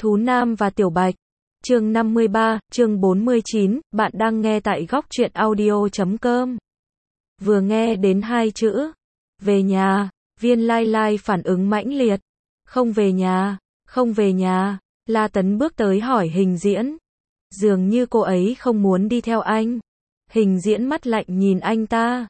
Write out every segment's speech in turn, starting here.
Thú Nam và Tiểu Bạch. Chương 53, chương 49, bạn đang nghe tại góc truyện audio.com. Vừa nghe đến hai chữ về nhà, Viên Lai Lai phản ứng mãnh liệt. Không về nhà, không về nhà. La Tấn bước tới hỏi Hình Diễn. Dường như cô ấy không muốn đi theo anh. Hình Diễn mắt lạnh nhìn anh ta.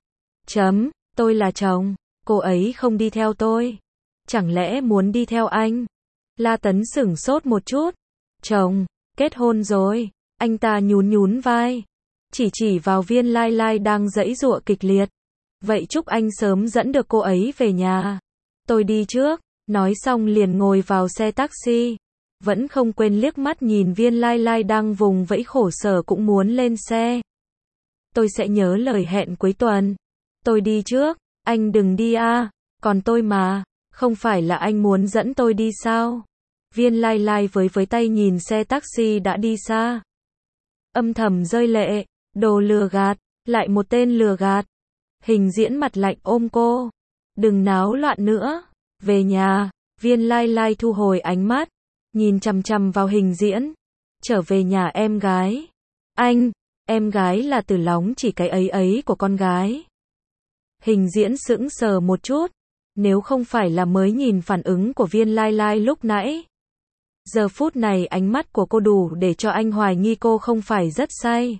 Tôi là chồng, cô ấy không đi theo tôi. Chẳng lẽ muốn đi theo anh? La Tấn sửng sốt một chút. Chồng, kết hôn rồi. Anh ta nhún vai. Chỉ vào Viên Lai Lai đang giãy giụa kịch liệt. Vậy chúc anh sớm dẫn được cô ấy về nhà. Tôi đi trước. Nói xong liền ngồi vào xe taxi. Vẫn không quên liếc mắt nhìn Viên Lai Lai đang vùng vẫy khổ sở cũng muốn lên xe. Tôi sẽ nhớ lời hẹn cuối tuần. Tôi đi trước. Anh đừng đi à. Còn tôi mà. Không phải là anh muốn dẫn tôi đi sao? Viên Lai Lai với tay nhìn xe taxi đã đi xa. Âm thầm rơi lệ. Đồ lừa gạt. Lại một tên lừa gạt. Hình Diễn mặt lạnh ôm cô. Đừng náo loạn nữa. Về nhà. Viên Lai Lai thu hồi ánh mắt. Nhìn chằm chằm vào Hình Diễn. Trở về nhà em gái. Anh. Em gái là từ lóng chỉ cái ấy của con gái. Hình Diễn sững sờ một chút. Nếu không phải là mới nhìn phản ứng của Viên Lai Lai lúc nãy. Giờ phút này ánh mắt của cô đủ để cho anh hoài nghi cô không phải rất say.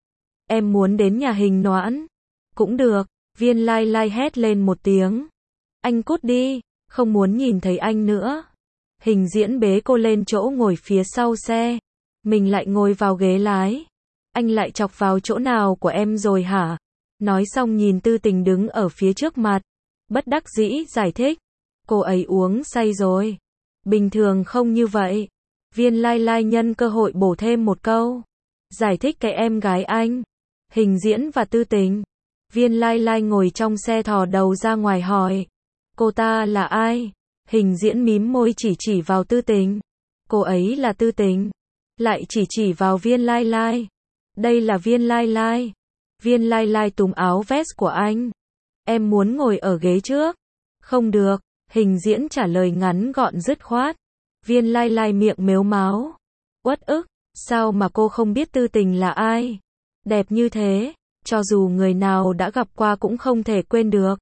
Em muốn đến nhà Hình Noãn. Cũng được. Viên Lai Lai hét lên một tiếng. Anh cút đi. Không muốn nhìn thấy anh nữa. Hình Diễn bế cô lên chỗ ngồi phía sau xe. Mình lại ngồi vào ghế lái. Anh lại chọc vào chỗ nào của em rồi hả? Nói xong nhìn Tư Tình đứng ở phía trước mặt. Bất đắc dĩ giải thích. Cô ấy uống say rồi. Bình thường không như vậy. Viên Lai Lai nhân cơ hội bổ thêm một câu. Giải thích cái em gái anh. Hình Diễn và Tư Tình. Viên Lai Lai ngồi trong xe thò đầu ra ngoài hỏi. Cô ta là ai? Hình Diễn mím môi chỉ vào Tư Tình. Cô ấy là Tư Tình. Lại chỉ vào Viên Lai Lai. Đây là Viên Lai Lai. Viên Lai Lai túm áo vest của anh. Em muốn ngồi ở ghế trước. Không được. Hình Diễn trả lời ngắn gọn dứt khoát. Viên Lai Lai miệng mếu máo. Uất ức. Sao mà cô không biết Tư Tình là ai? Đẹp như thế. Cho dù người nào đã gặp qua cũng không thể quên được.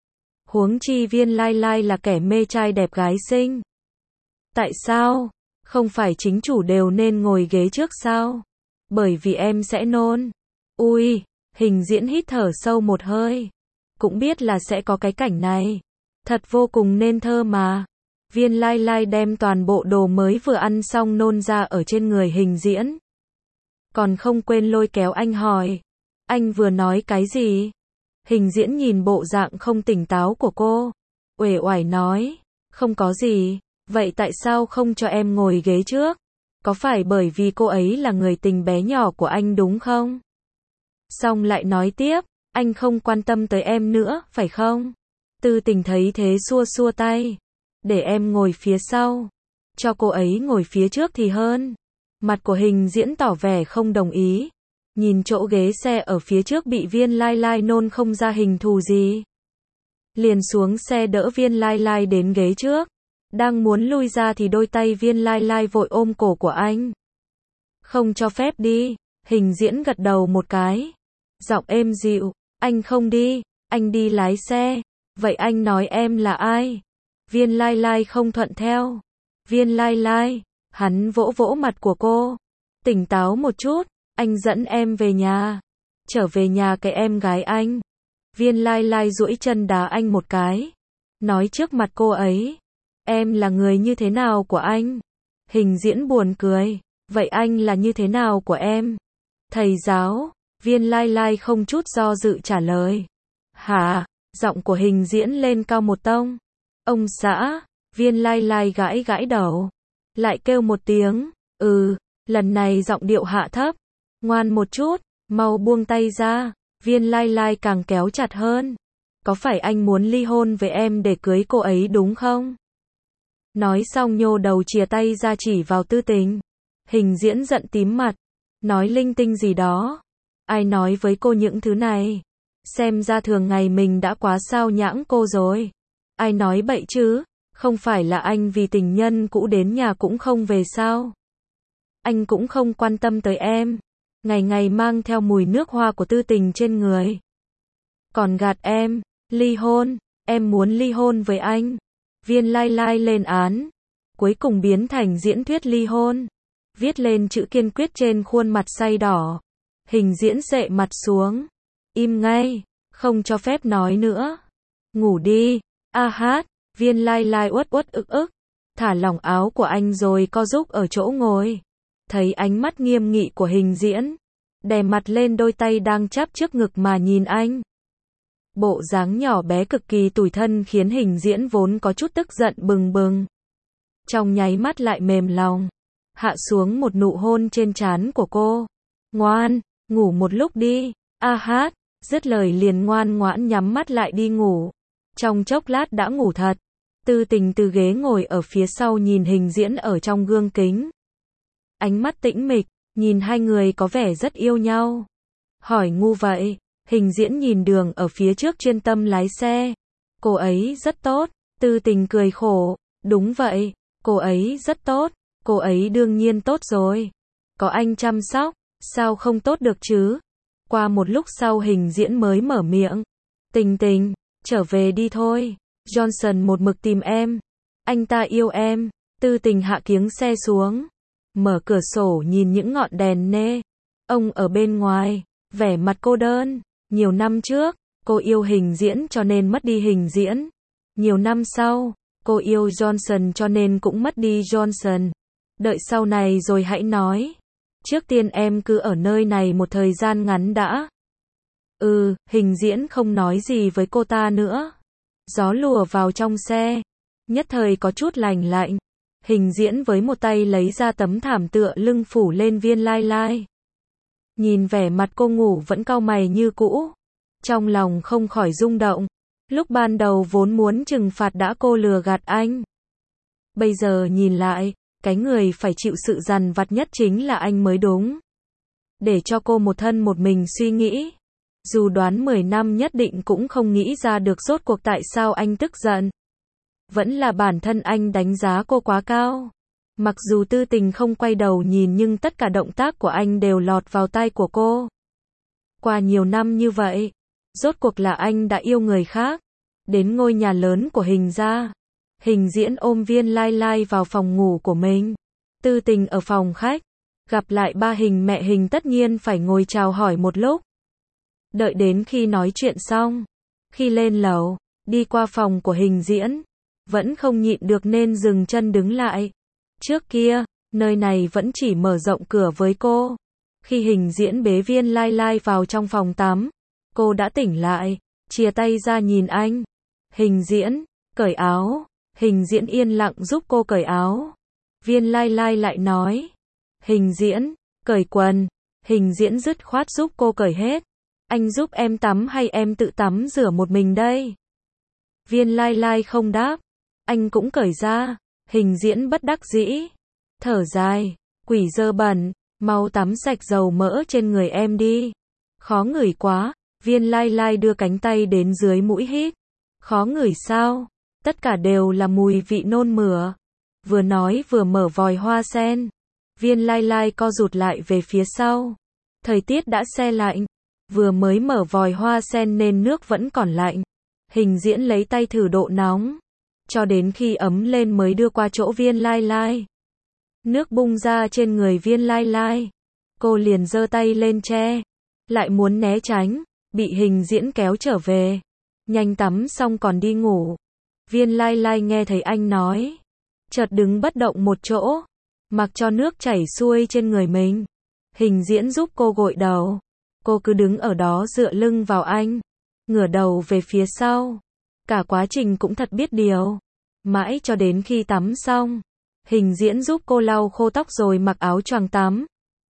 Huống chi Viên Lai Lai là kẻ mê trai đẹp gái xinh. Tại sao? Không phải chính chủ đều nên ngồi ghế trước sao? Bởi vì em sẽ nôn. Ui, Hình Diễn hít thở sâu một hơi. Cũng biết là sẽ có cái cảnh này. Thật vô cùng nên thơ mà. Viên Lai Lai đem toàn bộ đồ mới vừa ăn xong nôn ra ở trên người Hình Diễn. Còn không quên lôi kéo anh hỏi. Anh vừa nói cái gì? Hình Diễn nhìn bộ dạng không tỉnh táo của cô. Uể oải nói. Không có gì. Vậy tại sao không cho em ngồi ghế trước? Có phải bởi vì cô ấy là người tình bé nhỏ của anh đúng không? Xong lại nói tiếp. Anh không quan tâm tới em nữa, phải không? Tư Tình thấy thế xua tay. Để em ngồi phía sau. Cho cô ấy ngồi phía trước thì hơn. Mặt của Hình Diễn tỏ vẻ không đồng ý. Nhìn chỗ ghế xe ở phía trước bị Viên Lai Lai nôn không ra hình thù gì. Liền xuống xe đỡ Viên Lai Lai đến ghế trước. Đang muốn lui ra thì đôi tay Viên Lai Lai vội ôm cổ của anh. Không cho phép đi. Hình Diễn gật đầu một cái. Giọng êm dịu. Anh không đi. Anh đi lái xe. Vậy anh nói em là ai? Viên Lai Lai không thuận theo. Viên Lai Lai. Hắn vỗ mặt của cô. Tỉnh táo một chút. Anh dẫn em về nhà. Trở về nhà cái em gái anh. Viên Lai Lai duỗi chân đá anh một cái. Nói trước mặt cô ấy. Em là người như thế nào của anh? Hình Diễn buồn cười. Vậy anh là như thế nào của em? Thầy giáo. Viên Lai Lai không chút do dự trả lời. Hả? Giọng của Hình Diễn lên cao một tông. Ông xã. Viên Lai Lai gãi đầu. Lại kêu một tiếng. Lần này giọng điệu hạ thấp. Ngoan một chút. Mau buông tay ra. Viên Lai Lai càng kéo chặt hơn. Có phải anh muốn ly hôn với em để cưới cô ấy đúng không? Nói xong nhô đầu chìa tay ra chỉ vào Tư Tình. Hình Diễn giận tím mặt. Nói linh tinh gì đó. Ai nói với cô những thứ này? Xem ra thường ngày mình đã quá sao nhãng cô rồi. Ai nói bậy chứ? Không phải là anh vì tình nhân cũ đến nhà cũng không về sao? Anh cũng không quan tâm tới em. Ngày ngày mang theo mùi nước hoa của Tư Tình trên người. Còn gạt em, ly hôn, em muốn ly hôn với anh. Viên Lai Lai lên án. Cuối cùng biến thành diễn thuyết ly hôn. Viết lên chữ kiên quyết trên khuôn mặt say đỏ. Hình diễn dệ mặt xuống. Im ngay, không cho phép nói nữa. Ngủ đi, a hát. Viên Lai Lai uất uất ức ức. Thả lỏng áo của anh rồi co giúp ở chỗ ngồi. Thấy ánh mắt nghiêm nghị của Hình diễn. Đè mặt lên đôi tay đang chắp trước ngực mà nhìn anh. Bộ dáng nhỏ bé cực kỳ tủi thân khiến Hình diễn vốn có chút tức giận bừng bừng. Trong nháy mắt lại mềm lòng. Hạ xuống một nụ hôn trên trán của cô. Ngoan, ngủ một lúc đi, a hát. Dứt lời liền ngoan ngoãn nhắm mắt lại đi ngủ. Trong chốc lát đã ngủ thật. Tư Tình từ ghế ngồi ở phía sau nhìn Hình diễn ở trong gương kính. Ánh mắt tĩnh mịch, nhìn hai người có vẻ rất yêu nhau. Hỏi ngu vậy, Hình diễn nhìn đường ở phía trước chuyên tâm lái xe. Cô ấy rất tốt. Tư Tình cười khổ. Đúng vậy, cô ấy rất tốt. Cô ấy đương nhiên tốt rồi. Có anh chăm sóc, sao không tốt được chứ? Qua một lúc sau Hình diễn mới mở miệng. Tình Tình, trở về đi thôi. Johnson một mực tìm em. Anh ta yêu em. Tư Tình hạ kiếng xe xuống. Mở cửa sổ nhìn những ngọn đèn nê. Ông ở bên ngoài, vẻ mặt cô đơn. Nhiều năm trước, cô yêu Hình diễn cho nên mất đi Hình diễn. Nhiều năm sau, cô yêu Johnson cho nên cũng mất đi Johnson. Đợi sau này rồi hãy nói. Trước tiên em cứ ở nơi này một thời gian ngắn đã. Hình diễn không nói gì với cô ta nữa. Gió lùa vào trong xe. Nhất thời có chút lành lạnh. Hình diễn với một tay lấy ra tấm thảm tựa lưng phủ lên Viên Lai Lai. Nhìn vẻ mặt cô ngủ vẫn cau mày như cũ. Trong lòng không khỏi rung động. Lúc ban đầu vốn muốn trừng phạt đã cô lừa gạt anh. Bây giờ nhìn lại, cái người phải chịu sự dằn vặt nhất chính là anh mới đúng. Để cho cô một thân một mình suy nghĩ. Dù đoán 10 năm nhất định cũng không nghĩ ra được rốt cuộc tại sao anh tức giận. Vẫn là bản thân anh đánh giá cô quá cao. Mặc dù Tư Tình không quay đầu nhìn nhưng tất cả động tác của anh đều lọt vào tai của cô. Qua nhiều năm như vậy, rốt cuộc là anh đã yêu người khác. Đến ngôi nhà lớn của Hình gia. Hình diễn ôm Viên Lai Lai vào phòng ngủ của mình. Tư Tình ở phòng khách. Gặp lại ba Hình mẹ Hình tất nhiên phải ngồi chào hỏi một lúc. Đợi đến khi nói chuyện xong. Khi lên lầu, đi qua phòng của Hình diễn. Vẫn không nhịn được nên dừng chân đứng lại. Trước kia, nơi này vẫn chỉ mở rộng cửa với cô. Khi Hình diễn bế Viên Lai Lai vào trong phòng tắm. Cô đã tỉnh lại, chia tay ra nhìn anh. Hình diễn, cởi áo. Hình diễn yên lặng giúp cô cởi áo. Viên Lai Lai lại nói. Hình diễn, cởi quần. Hình diễn dứt khoát giúp cô cởi hết. Anh giúp em tắm hay em tự tắm rửa một mình đây? Viên Lai Lai không đáp. Anh cũng cởi ra. Hình diễn bất đắc dĩ. Thở dài. Quỷ dơ bẩn. Mau tắm sạch dầu mỡ trên người em đi. Khó ngửi quá. Viên Lai Lai đưa cánh tay đến dưới mũi hít. Khó ngửi sao? Tất cả đều là mùi vị nôn mửa. Vừa nói vừa mở vòi hoa sen. Viên Lai Lai co rụt lại về phía sau. Thời tiết đã se lạnh. Vừa mới mở vòi hoa sen nên nước vẫn còn lạnh. Hình diễn lấy tay thử độ nóng. Cho đến khi ấm lên mới đưa qua chỗ Viên Lai Lai. Nước bung ra trên người Viên Lai Lai. Cô liền giơ tay lên che. Lại muốn né tránh. Bị Hình diễn kéo trở về. Nhanh tắm xong còn đi ngủ. Viên Lai Lai nghe thấy anh nói. Chợt đứng bất động một chỗ. Mặc cho nước chảy xuôi trên người mình. Hình diễn giúp cô gội đầu. Cô cứ đứng ở đó dựa lưng vào anh. Ngửa đầu về phía sau. Cả quá trình cũng thật biết điều. Mãi cho đến khi tắm xong. Hình diễn giúp cô lau khô tóc rồi mặc áo choàng tắm.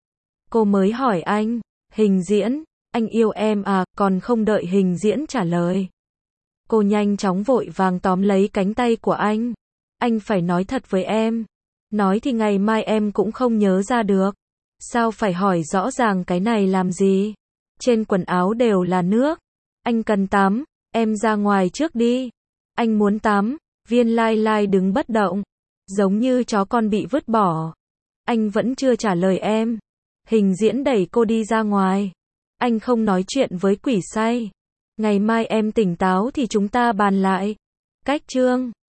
Cô mới hỏi anh. Hình diễn, anh yêu em à? Còn không đợi Hình diễn trả lời. Cô nhanh chóng vội vàng tóm lấy cánh tay của anh. Anh phải nói thật với em. Nói thì ngày mai em cũng không nhớ ra được. Sao phải hỏi rõ ràng cái này làm gì? Trên quần áo đều là nước. Anh cần tắm, em ra ngoài trước đi. Anh muốn tắm, Viên Lai Lai đứng bất động, giống như chó con bị vứt bỏ. Anh vẫn chưa trả lời em. Hình diễn đẩy cô đi ra ngoài. Anh không nói chuyện với quỷ say. Ngày mai em tỉnh táo thì chúng ta bàn lại. Cách chương